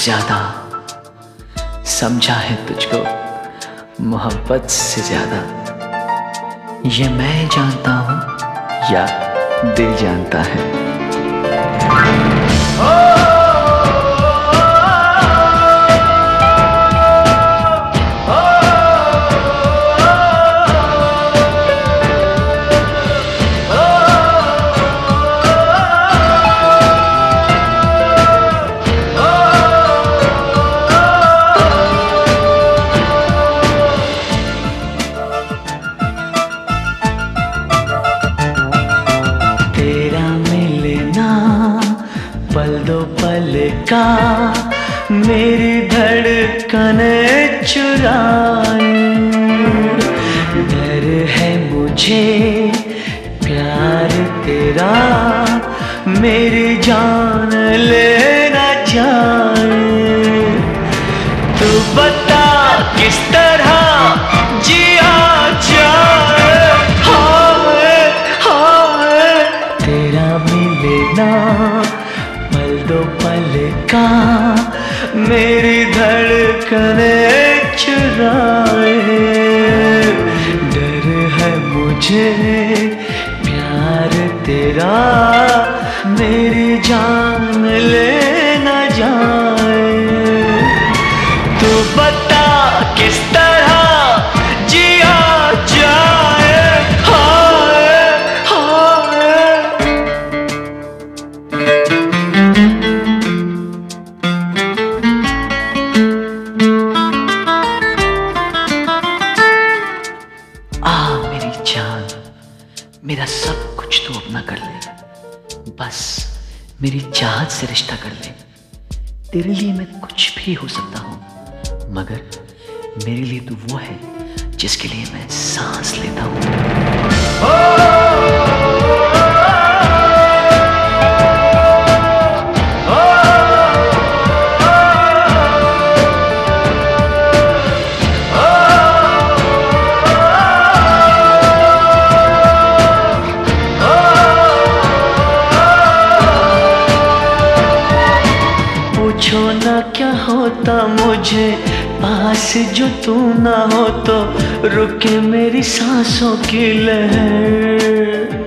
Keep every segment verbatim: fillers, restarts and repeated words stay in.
ज्यादा, समझा है तुझको मोहब्बत से ज्यादा। ये मैं जानता हूँ या दिल जानता है। पल दो पल का मेरी धड़कनें चुराए, डर है मुझे प्यार तेरा मेरी जान लेना जाए। तू बता किस तरह जिया जाए, हाय हाय तेरा मिलना पल दो पल का मेरी धड़कनें चुराए, डर है मुझे प्यार तेरा मेरी जान लेना जाए। तू बता किस तरह जिया जाए, हाय हाय। आ मेरी जान, मेरा सब कुछ तू अपना कर ले, बस मेरी चाहत से रिश्ता कर ले। तेरे लिए मैं कुछ भी हो सकता हूँ, मगर मेरे लिए तू वो है जिसके लिए मैं सांस लेता हूँ। पूछो ना क्या होता मुझे पास जो तू ना हो, तो रुके मेरी सांसों की लहर।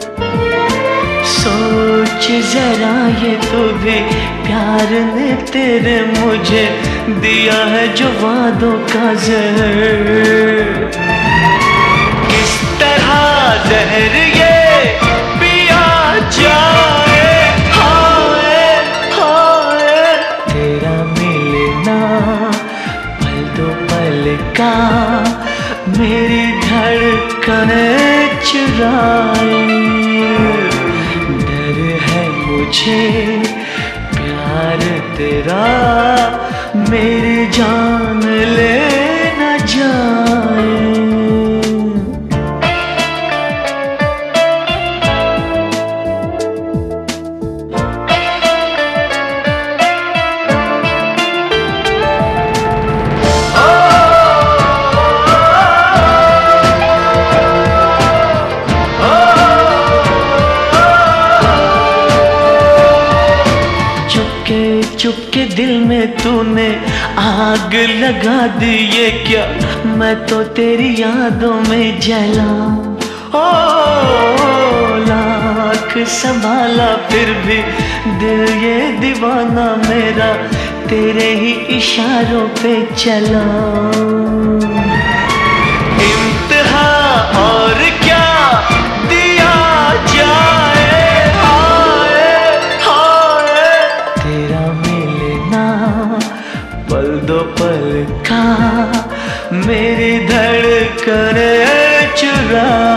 सोच जरा ये तो भी प्यार ने तेरे मुझे दिया है जो वादों का जहर। किस तरह जहर ये पिया जाए, हाय हाय तेरा मिलना पल दो पल का मेरी धड़कनें चुराए, डर है मुझे प्यार तेरा मेरी जान लेना जाए। चुपके दिल में तूने आग लगा दी, ये क्या मैं तो तेरी यादों में जला। ओ लाख संभाला फिर भी दिल ये दीवाना मेरा तेरे ही इशारों पे चला। इम्तिहा और क्या दिया जाए, पल दो पल का मेरी धड़कनें चुरा